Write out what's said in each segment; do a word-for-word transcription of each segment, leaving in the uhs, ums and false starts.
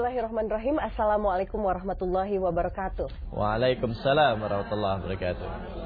Bismillahirrahmanirrahim. Assalamualaikum warahmatullahi wabarakatuh. Waalaikumsalam warahmatullahi wabarakatuh.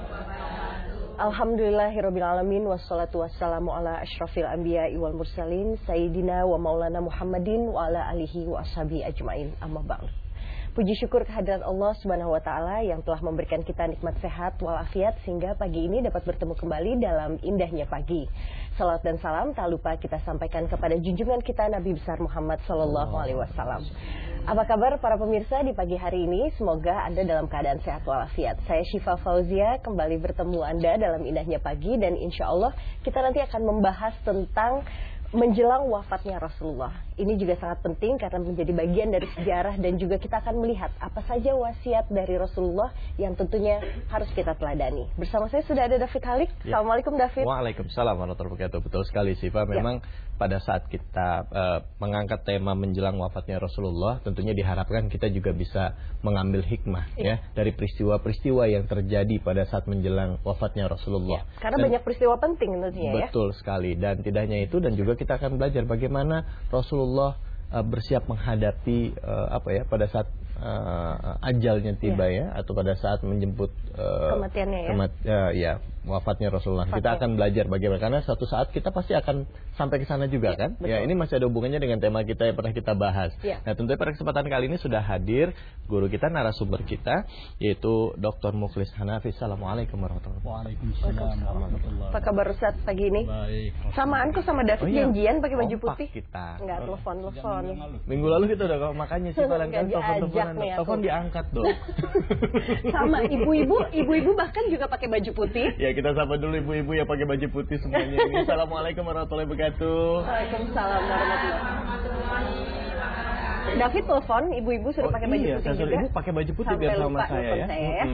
Alhamdulillahirrabbilalamin. Wassalatu wassalamu ala ashrafil anbiya'i wal mursalin Sayyidina wa maulana Muhammadin wa ala alihi wa ashabi ajma'in. Amma ba'du. Puji syukur kehadirat Allah Subhanahu wa Ta'ala yang telah memberikan kita nikmat sehat walafiat sehingga pagi ini dapat bertemu kembali dalam indahnya pagi. Salawat dan salam tak lupa kita sampaikan kepada junjungan kita Nabi besar Muhammad Sallallahu Alaihi Wasallam. Apa kabar para pemirsa di pagi hari ini? Semoga Anda dalam keadaan sehat walafiat. Saya Syifa Fauzia kembali bertemu Anda dalam indahnya pagi dan insya Allah kita nanti akan membahas tentang menjelang wafatnya Rasulullah. Ini juga sangat penting karena menjadi bagian dari sejarah dan juga kita akan melihat apa saja wasiat dari Rasulullah yang tentunya harus kita teladani. Bersama saya sudah ada David Halik. Ya. Assalamualaikum David. Waalaikumsalam warahmatullahi wabarakatuh. Betul sekali Syifa. Memang ya. Pada saat kita uh, mengangkat tema menjelang wafatnya Rasulullah, tentunya diharapkan kita juga bisa mengambil hikmah ya, ya dari peristiwa-peristiwa yang terjadi pada saat menjelang wafatnya Rasulullah. Ya, karena dan, banyak peristiwa penting tentunya ya. Betul sekali. Dan tidak hanya itu, dan juga kita akan belajar bagaimana Rasulullah uh, bersiap menghadapi uh, apa ya pada saat uh, ajalnya tiba ya. ya atau pada saat menjemput uh, kematiannya ya. Kemat, uh, ya wafatnya Rasulullah. Wafatnya. Kita akan belajar bagaimana karena suatu saat kita pasti akan sampai ke sana juga ya, kan. Betul. Ya ini masih ada hubungannya dengan tema kita yang pernah kita bahas. Ya. Nah tentunya pada kesempatan kali ini sudah hadir guru kita, narasumber kita yaitu Doktor Mukhlis Hanafi. Assalamualaikum warahmatullahi wabarakatuh. Waalaikumsalam warahmatullahi. Apa kabar Ustaz pagi ini? Baik. Samaan kok sama David oh, iya. janjian pakai baju putih. Kita. Enggak telepon telepon. Minggu lalu kita udah makanya sih barangkali telepon-teleponan. Telepon diangkat dong. Sama ibu-ibu, ibu-ibu bahkan juga pakai baju putih. Ya kita sapa dulu ibu-ibu yang pakai baju putih semuanya ini. Assalamualaikum warahmatullahi wabarakatuh. Waalaikumsalam warahmatullahi wabarakatuh. David telepon ibu-ibu sudah oh, pakai baju iya, putih juga. Ibu pakai baju putih sampai biar sama saya ya. saya ya.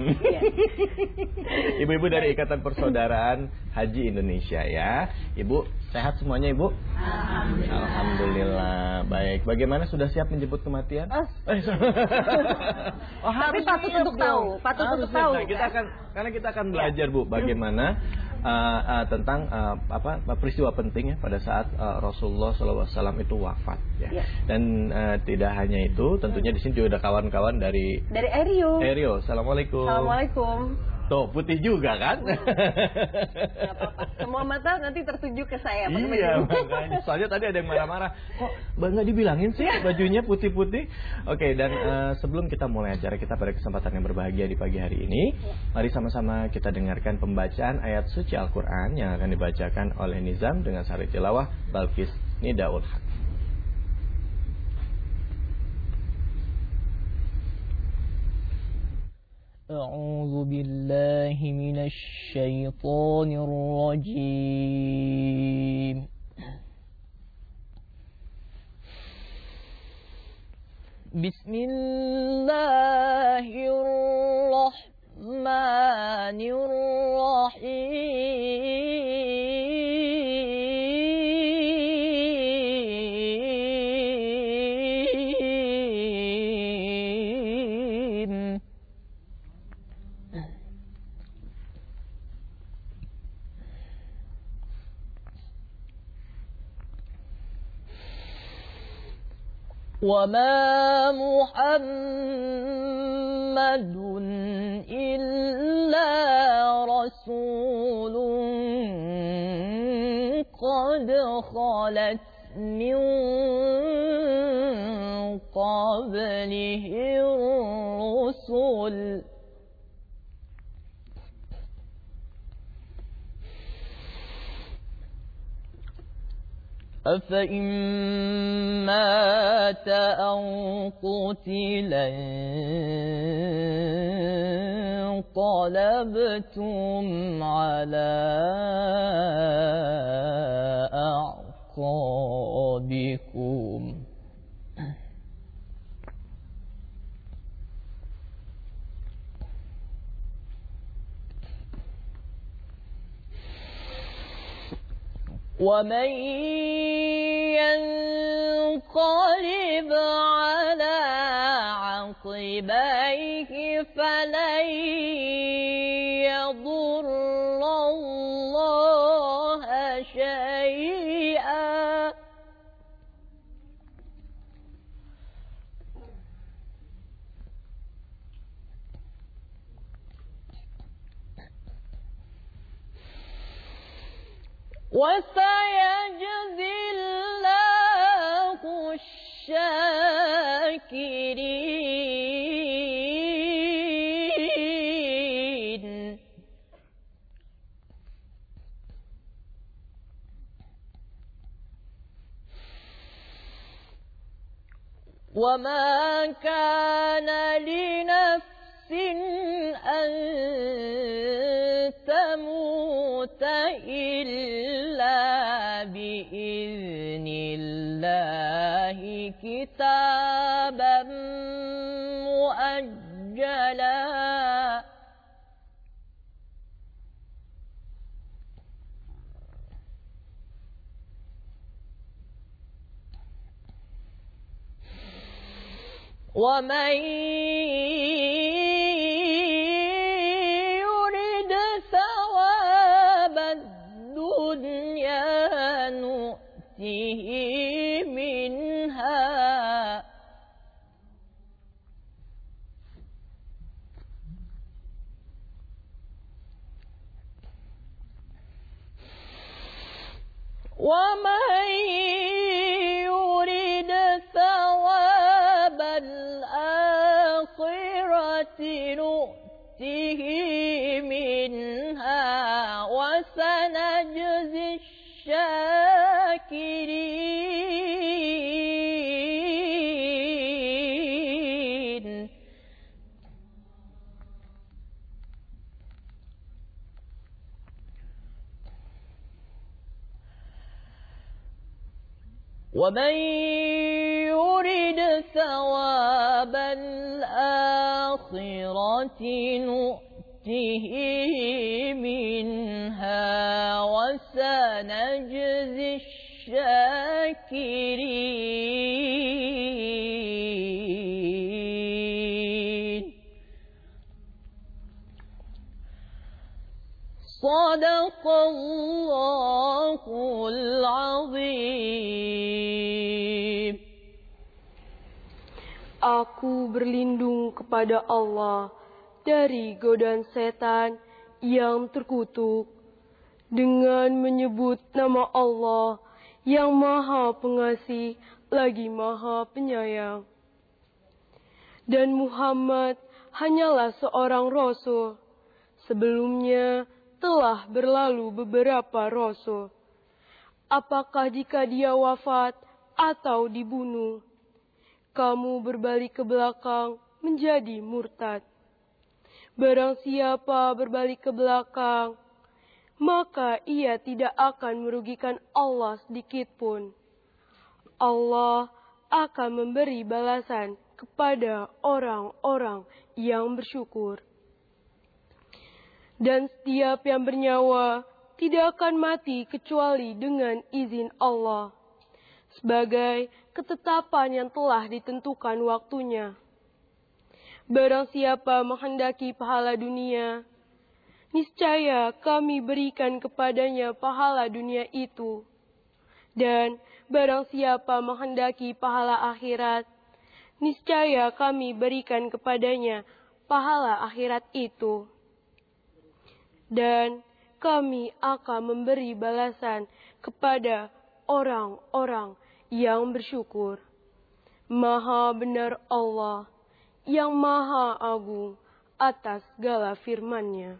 Ibu-ibu dari Ikatan Persaudaraan Haji Indonesia ya. Ibu sehat semuanya Ibu? Alhamdulillah. Alhamdulillah. Baik. Bagaimana sudah siap menjemput kematian? Oh, oh tapi patut untuk tahu, patut untuk tahu. Nah, kita akan karena kita akan belajar Bu bagaimana Uh, uh, tentang uh, apa peristiwa penting ya pada saat uh, Rasulullah shallallahu alaihi wasallam itu wafat ya. Ya. Dan uh, tidak hanya itu, tentunya di sini juga ada kawan-kawan dari dari Erio. Erio, assalamualaikum. Assalamualaikum. Tuh putih juga kan? Gak apa-apa. Semua mata nanti tertuju ke saya. Iya makanya. Soalnya tadi ada yang marah-marah. Kok nggak dibilangin sih bajunya putih-putih? Oke dan uh, sebelum kita mulai acara kita pada kesempatan yang berbahagia di pagi hari ini, mari sama-sama kita dengarkan pembacaan ayat suci Al-Quran yang akan dibacakan oleh Nizam dengan sari tilawah Balkis Nidaul Haq. أعوذ بالله من الشيطان الرجيم بسم الله الرحمن الرحيم وما محمد إلا رسول قد خلت من قبله الرسل أفإن مات أو قتل انقلبتم على أعقابكم ومن ينقلب على عقبيه فلن يضر الله شيئا وسيجزي الله الشاكرين وما كان لنفس أن تموت إلا بإذن الله كتابا مؤجلا ومن يرد ثواب الدنيا نؤته منها ومن يرد ثواب الآخرة نؤته منها وسنجزي الشاكرين ومن يرد ثواب الآخرة نؤته منها وسنجزي الشاكرين صدق الله العظيم. Aku berlindung kepada Allah dari godaan setan yang terkutuk dengan menyebut nama Allah yang Maha Pengasih lagi Maha Penyayang. Dan Muhammad hanyalah seorang rasul. Sebelumnya telah berlalu beberapa rasul. Apakah jika dia wafat atau dibunuh, kamu berbalik ke belakang menjadi murtad? Barang siapa berbalik ke belakang, maka ia tidak akan merugikan Allah sedikit pun. Allah akan memberi balasan kepada orang-orang yang bersyukur. Dan setiap yang bernyawa tidak akan mati kecuali dengan izin Allah, sebagai ketetapan yang telah ditentukan waktunya. Barang siapa menghendaki pahala dunia, niscaya kami berikan kepadanya pahala dunia itu. Dan barang siapa menghendaki pahala akhirat, niscaya kami berikan kepadanya pahala akhirat itu. Dan kami akan memberi balasan kepada orang-orang yang bersyukur. Maha benar Allah yang Maha Agung atas segala firman-Nya.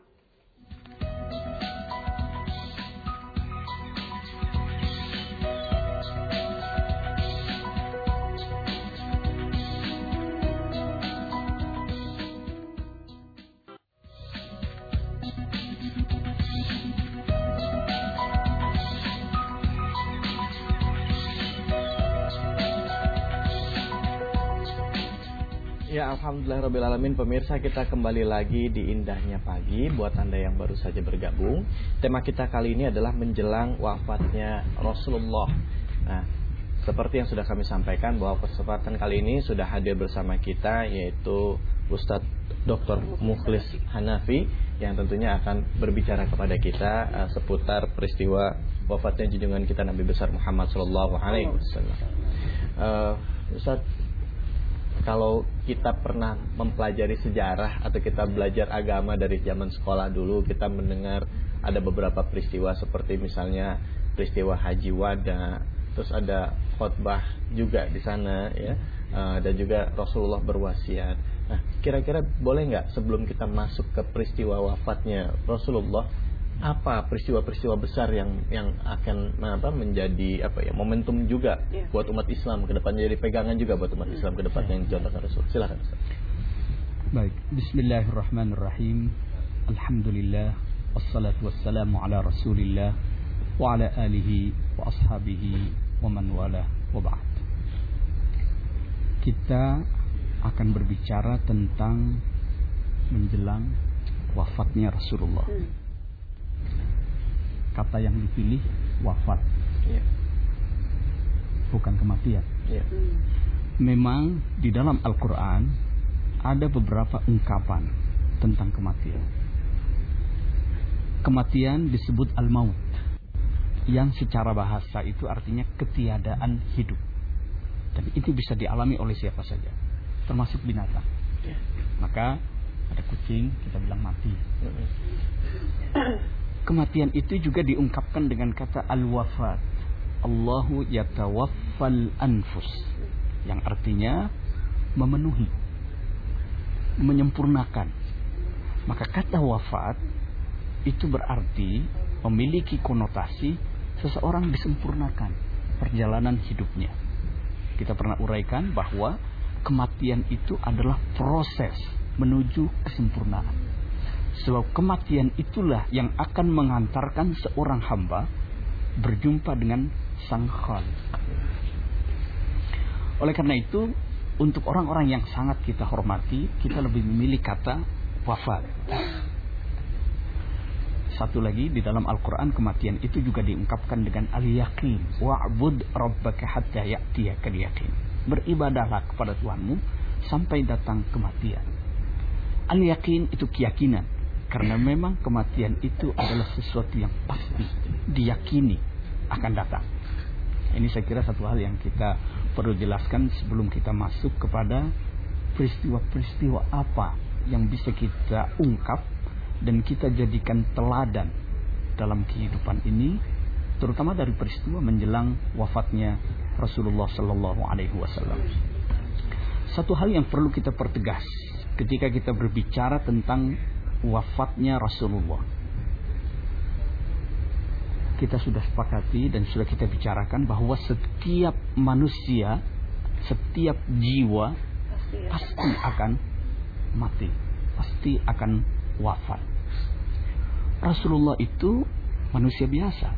Ya, alhamdulillahirrabbilalamin. Pemirsa, kita kembali lagi di Indahnya Pagi. Buat Anda yang baru saja bergabung, tema kita kali ini adalah menjelang wafatnya Rasulullah. Nah, seperti yang sudah kami sampaikan bahwa kesempatan kali ini sudah hadir bersama kita, yaitu Ustadz Doktor Mukhlis Hanafi, yang tentunya akan berbicara kepada kita uh, seputar peristiwa wafatnya junjungan kita Nabi besar Muhammad Sallallahu Alaihi Wasallam. Uh, Ustadz, kalau kita pernah mempelajari sejarah atau kita belajar agama dari zaman sekolah dulu, kita mendengar ada beberapa peristiwa seperti misalnya peristiwa Haji Wada, terus ada khutbah juga di sana ya, uh, dan juga Rasulullah berwasiat. Nah, kira-kira boleh nggak sebelum kita masuk ke peristiwa wafatnya Rasulullah, apa peristiwa-peristiwa besar yang yang akan apa menjadi apa ya momentum juga yeah. buat umat Islam ke depannya, jadi pegangan juga buat umat Islam ke depannya yang dicontohkan Rasul. Silakan Ustaz. Baik, bismillahirrahmanirrahim. Alhamdulillah wassalatu wassalamu ala Rasulillah wa ala alihi wa ashabihi wa man wala wa ba'd. Kita akan berbicara tentang menjelang wafatnya Rasulullah. Hmm. Kata yang dipilih wafat, yeah. bukan kematian. Yeah. Memang di dalam Al-Quran ada beberapa ungkapan tentang kematian. Kematian disebut al-maut, yang secara bahasa itu artinya ketiadaan hidup. Dan itu bisa dialami oleh siapa saja, termasuk binatang. Yeah. Maka ada kucing, kita bilang mati. Kematian itu juga diungkapkan dengan kata al-wafat. Allahu yatawaffal anfus, yang artinya memenuhi, menyempurnakan. Maka kata wafat itu berarti memiliki konotasi seseorang disempurnakan perjalanan hidupnya. Kita pernah uraikan bahwa kematian itu adalah proses menuju kesempurnaan. Sebab kematian itulah yang akan mengantarkan seorang hamba berjumpa dengan Sang Khalik. Oleh karena itu, untuk orang-orang yang sangat kita hormati, kita lebih memilih kata wafat. Satu lagi, di dalam Al-Quran kematian itu juga diungkapkan dengan al-yaqin. Wa'bud rabbaka hatta ya'tiyakal yaqin. Beribadahlah kepada Tuhanmu sampai datang kematian. Al-yaqin itu keyakinan. Karena memang kematian itu adalah sesuatu yang pasti, diyakini akan datang. Ini saya kira satu hal yang kita perlu jelaskan sebelum kita masuk kepada peristiwa-peristiwa apa yang bisa kita ungkap dan kita jadikan teladan dalam kehidupan ini, terutama dari peristiwa menjelang wafatnya Rasulullah Sallallahu Alaihi Wasallam. Satu hal yang perlu kita pertegas ketika kita berbicara tentang wafatnya Rasulullah, kita sudah sepakati dan sudah kita bicarakan bahwa setiap manusia, setiap jiwa pasti akan mati, pasti akan wafat. Rasulullah itu manusia biasa.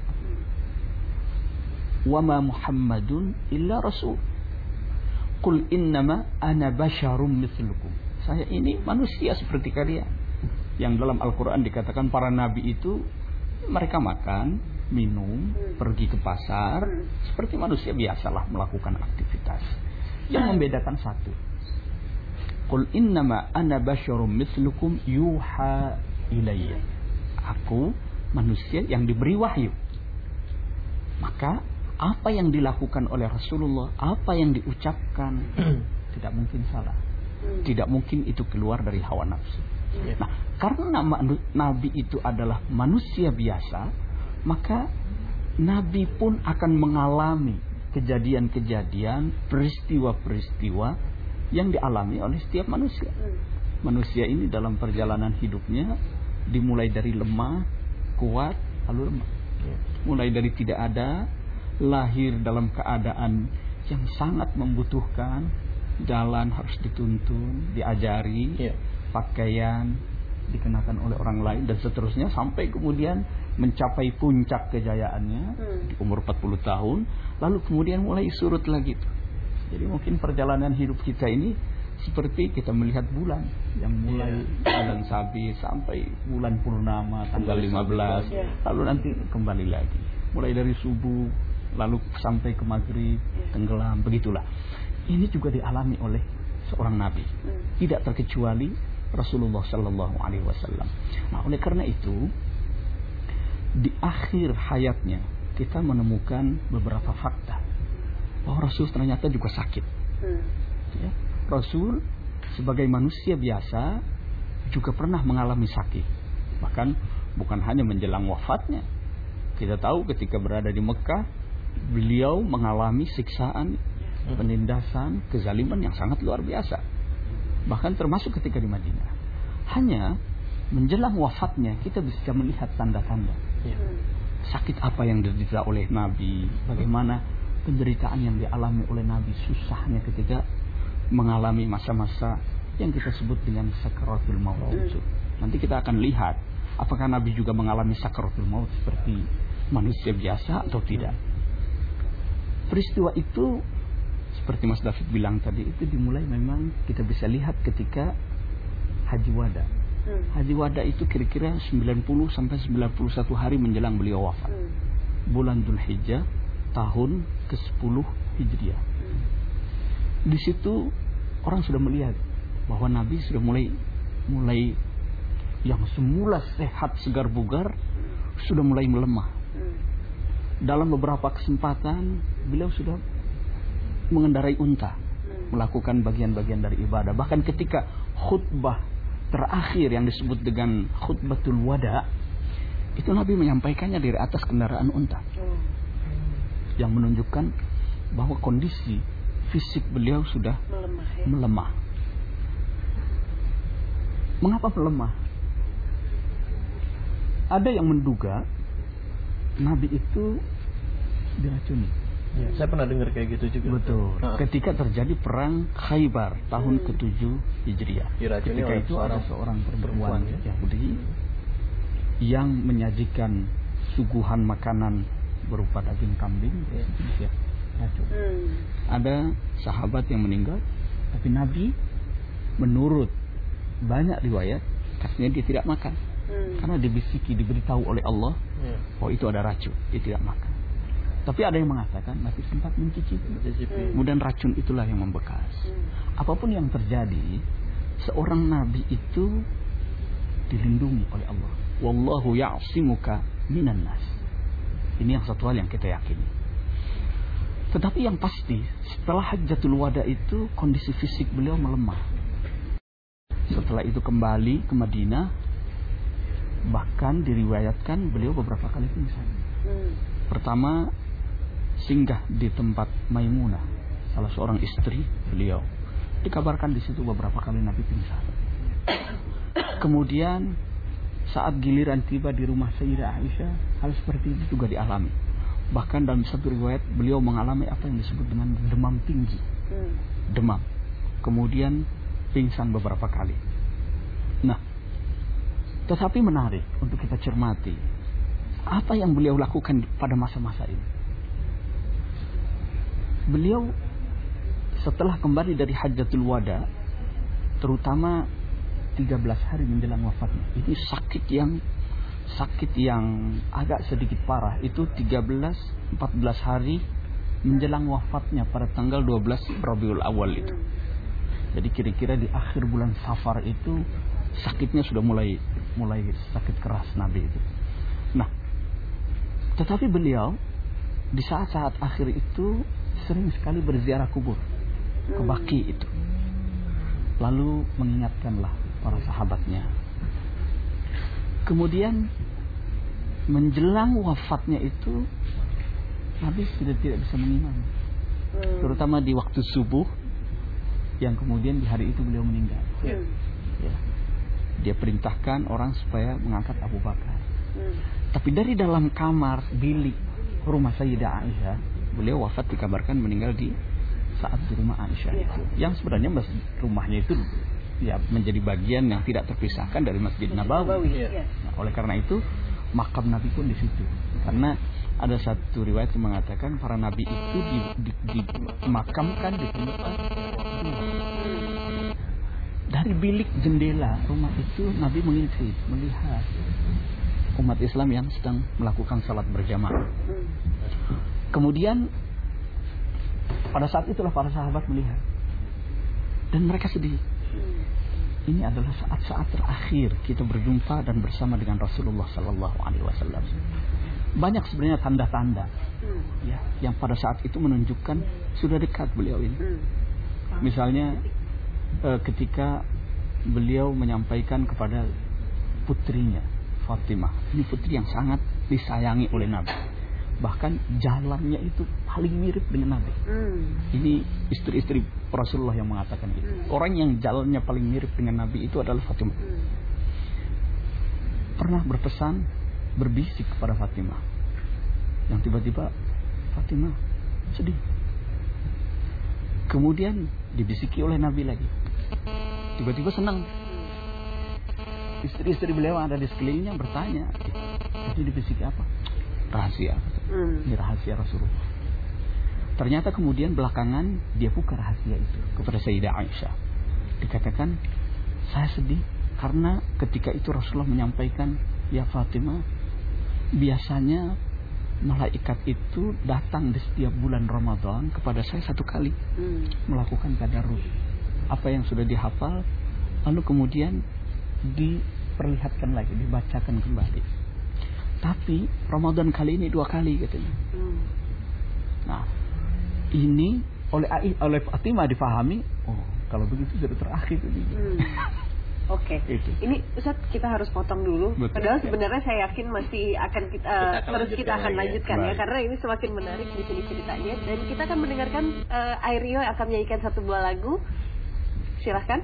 Wa ma Muhammadun illa rasul. Qul innama ana basyarum mithlukum. Saya ini manusia seperti kalian. Yang dalam Al-Quran dikatakan para nabi itu mereka makan, minum, pergi ke pasar, seperti manusia biasalah melakukan aktivitas. Yang membedakan satu, Qul innama ana basyarum mithlukum yuha ilayya. Aku manusia yang diberi wahyu. Maka apa yang dilakukan oleh Rasulullah, apa yang diucapkan tidak mungkin salah. Tidak mungkin itu keluar dari hawa nafsu. Nah, karena Nabi itu adalah manusia biasa, maka Nabi pun akan mengalami kejadian-kejadian, peristiwa-peristiwa yang dialami oleh setiap manusia. Manusia ini dalam perjalanan hidupnya dimulai dari lemah, kuat, lalu lemah. Mulai dari tidak ada, lahir dalam keadaan yang sangat membutuhkan, jalan harus dituntun, diajari, yeah. pakaian dikenakan oleh orang lain dan seterusnya, sampai kemudian mencapai puncak kejayaannya hmm. di umur empat puluh tahun, lalu kemudian mulai surut lagi. Jadi mungkin perjalanan hidup kita ini seperti kita melihat bulan yang mulai bulan sabit sampai bulan purnama tanggal lima belas, yeah. lalu nanti kembali lagi, mulai dari subuh lalu sampai ke maghrib, tenggelam, begitulah. Ini juga dialami oleh seorang nabi, tidak terkecuali Rasulullah Sallallahu Alaihi Wasallam. Nah, oleh karena itu di akhir hayatnya kita menemukan beberapa fakta bahwa Rasul ternyata juga sakit. Ya, Rasul sebagai manusia biasa juga pernah mengalami sakit. Bahkan bukan hanya menjelang wafatnya. Kita tahu ketika berada di Mekah, beliau mengalami siksaan, penindasan, kezaliman yang sangat luar biasa. Bahkan termasuk ketika di Madinah. Hanya menjelang wafatnya kita bisa melihat tanda-tanda. Sakit apa yang diderita oleh Nabi, bagaimana penderitaan yang dialami oleh Nabi, susahnya ketika mengalami masa-masa yang kita sebut dengan sakaratul maut. Nanti kita akan lihat apakah Nabi juga mengalami sakaratul maut seperti manusia biasa atau tidak. Peristiwa itu seperti Mas David bilang tadi, itu dimulai memang kita bisa lihat ketika Haji Wada. Haji Wada itu kira-kira sembilan puluh sampai sembilan puluh satu hari menjelang beliau wafat. Bulan Dzulhijjah tahun kesepuluh Hijriah. Di situ orang sudah melihat bahwa Nabi sudah mulai mulai yang semula sehat segar bugar sudah mulai melemah. Dalam beberapa kesempatan beliau sudah mengendarai unta, melakukan bagian-bagian dari ibadah. Bahkan ketika khutbah terakhir yang disebut dengan khutbatul wada, itu Nabi menyampaikannya dari atas kendaraan unta, yang menunjukkan bahwa kondisi fisik beliau sudah melemah, ya? melemah. Mengapa melemah? Ada yang menduga Nabi itu diracuni. Ya, saya pernah dengar kayak gitu juga. Betul. Nah. Ketika terjadi perang Khaybar tahun hmm. ketujuh Hijriah. Diracuni Ketika itu ada seorang perempuan ya. Yahudi yang menyajikan suguhan makanan berupa daging kambing, ya. racun. Hmm. Ada sahabat yang meninggal, tapi Nabi menurut banyak riwayat katanya dia tidak makan. Hmm. Karena dibisiki, diberitahu oleh Allah ya. bahwa itu ada racun, dia tidak makan. Tapi ada yang mengatakan Nabi sempat mencicipi. Hmm. Kemudian racun itulah yang membekas. Hmm. Apapun yang terjadi, seorang Nabi itu dilindungi oleh Allah. Wallahu ya'simuka minan nas. Ini yang satu hal yang kita yakini. Tetapi yang pasti, setelah Hajjatul Wada itu kondisi fisik beliau melemah. Setelah itu kembali ke Madinah, bahkan diriwayatkan beliau beberapa kali pingsan. Hmm. Pertama, singgah di tempat Maimunah, salah seorang istri beliau. Dikabarkan di situ beberapa kali Nabi pingsan. Kemudian saat giliran tiba di rumah Sayyidah Aisyah, hal seperti itu juga dialami. Bahkan dalam satu riwayat beliau mengalami apa yang disebut dengan demam tinggi. Demam. Kemudian pingsan beberapa kali. Nah, tetapi menarik untuk kita cermati apa yang beliau lakukan pada masa-masa ini. Beliau setelah kembali dari Hajjatul Wada, terutama tiga belas hari menjelang wafatnya, ini sakit yang sakit yang agak sedikit parah. Itu tiga belas empat belas hari menjelang wafatnya pada tanggal dua belas Rabiul Awal itu. Jadi kira-kira di akhir bulan Safar itu sakitnya sudah mulai mulai sakit keras Nabi itu. Nah, tetapi beliau di saat-saat akhir itu sering sekali berziarah kubur ke Baqi itu. Lalu mengingatkanlah para sahabatnya. Kemudian menjelang wafatnya itu Nabi sudah tidak bisa mengimami, terutama di waktu subuh, yang kemudian di hari itu beliau meninggal. Ya. Ya. Dia perintahkan orang supaya mengangkat Abu Bakar. Tapi dari dalam kamar bilik rumah Sayyidah Aisyah, beliau wafat dikabarkan meninggal di saat di rumah Aisyah itu. Yang sebenarnya rumahnya itu ya menjadi bagian yang tidak terpisahkan dari Masjid Nabawi. Nah, oleh karena itu makam Nabi pun di situ. Karena ada satu riwayat yang mengatakan para nabi itu dimakamkan di, di, di tempat dari bilik jendela rumah itu. Nabi mengintip, melihat umat Islam yang sedang melakukan salat berjamaah. Kemudian pada saat itulah para sahabat melihat dan mereka sedih. Ini adalah saat-saat terakhir kita berjumpa dan bersama dengan Rasulullah Sallallahu Alaihi Wasallam. Banyak sebenarnya tanda-tanda ya, yang pada saat itu menunjukkan sudah dekat beliau ini. Misalnya eh, ketika beliau menyampaikan kepada putrinya Fatimah. Ini putri yang sangat disayangi oleh Nabi. Bahkan jalannya itu paling mirip dengan Nabi. Hmm. Ini istri-istri Rasulullah yang mengatakan itu. Hmm. Orang yang jalannya paling mirip dengan Nabi itu adalah Fatimah. Hmm. Pernah berpesan, berbisik kepada Fatimah. Yang tiba-tiba Fatimah sedih. Kemudian dibisiki oleh Nabi lagi. Tiba-tiba senang. Istri-istri beliau ada di sekelilingnya bertanya, itu dibisiki apa? Rahasia. Hmm. Ini rahasia Rasulullah. Ternyata kemudian belakangan dia buka rahasia itu kepada Sayyidah Aisyah. Dikatakan, saya sedih karena ketika itu Rasulullah menyampaikan, ya Fatimah, biasanya malaikat itu datang di setiap bulan Ramadan kepada saya satu kali, hmm. melakukan tadarus apa yang sudah dihafal, lalu kemudian diperlihatkan lagi, dibacakan kembali. Tapi Ramadan kali ini dua kali katanya. Hmm. Nah, ini oleh oleh Fatimah difahami, oh kalau begitu sudah terakhir ini. Hmm. Oke, okay. Ini Ustaz kita harus potong dulu. Betul. Padahal sebenarnya saya yakin masih akan kita, kita akan terus kita akan lanjutkan ya, ya karena ini semakin menarik di sini ceritanya. Dan kita akan mendengarkan uh, Airio akan menyanyikan satu buah lagu. Silahkan.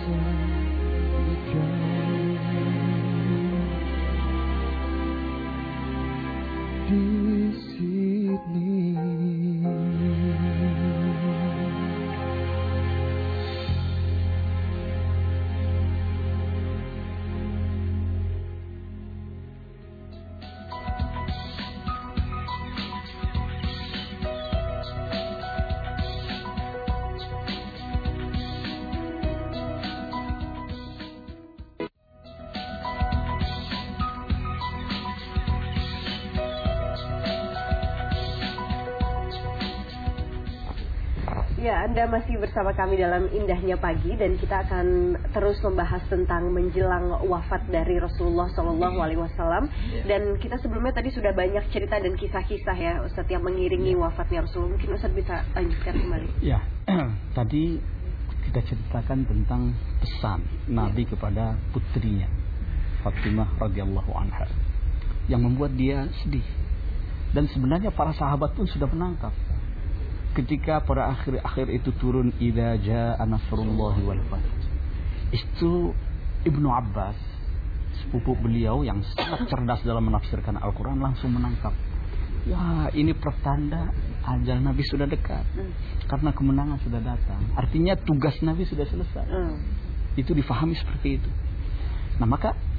Ya, Anda masih bersama kami dalam Indahnya Pagi dan kita akan terus membahas tentang menjelang wafat dari Rasulullah Shallallahu Alaihi Wasallam. Dan kita sebelumnya tadi sudah banyak cerita dan kisah-kisah ya Ustadz yang mengiringi wafatnya Rasulullah. Mungkin Ustadz bisa lanjutkan kembali. Ya, tadi kita ceritakan tentang pesan Nabi kepada putrinya Fatimah radhiyallahu anha yang membuat dia sedih. Dan sebenarnya para sahabat pun sudah menangkap ketika pada akhir-akhir itu turun idza jaa nasrullahi wal fath. Itu Ibnu Abbas, sepupu beliau yang sangat cerdas dalam menafsirkan Al-Quran, langsung menangkap. Ya, ini pertanda ajal Nabi sudah dekat. Karena kemenangan sudah datang. Artinya tugas Nabi sudah selesai. Itu difahami seperti itu. Nah, maka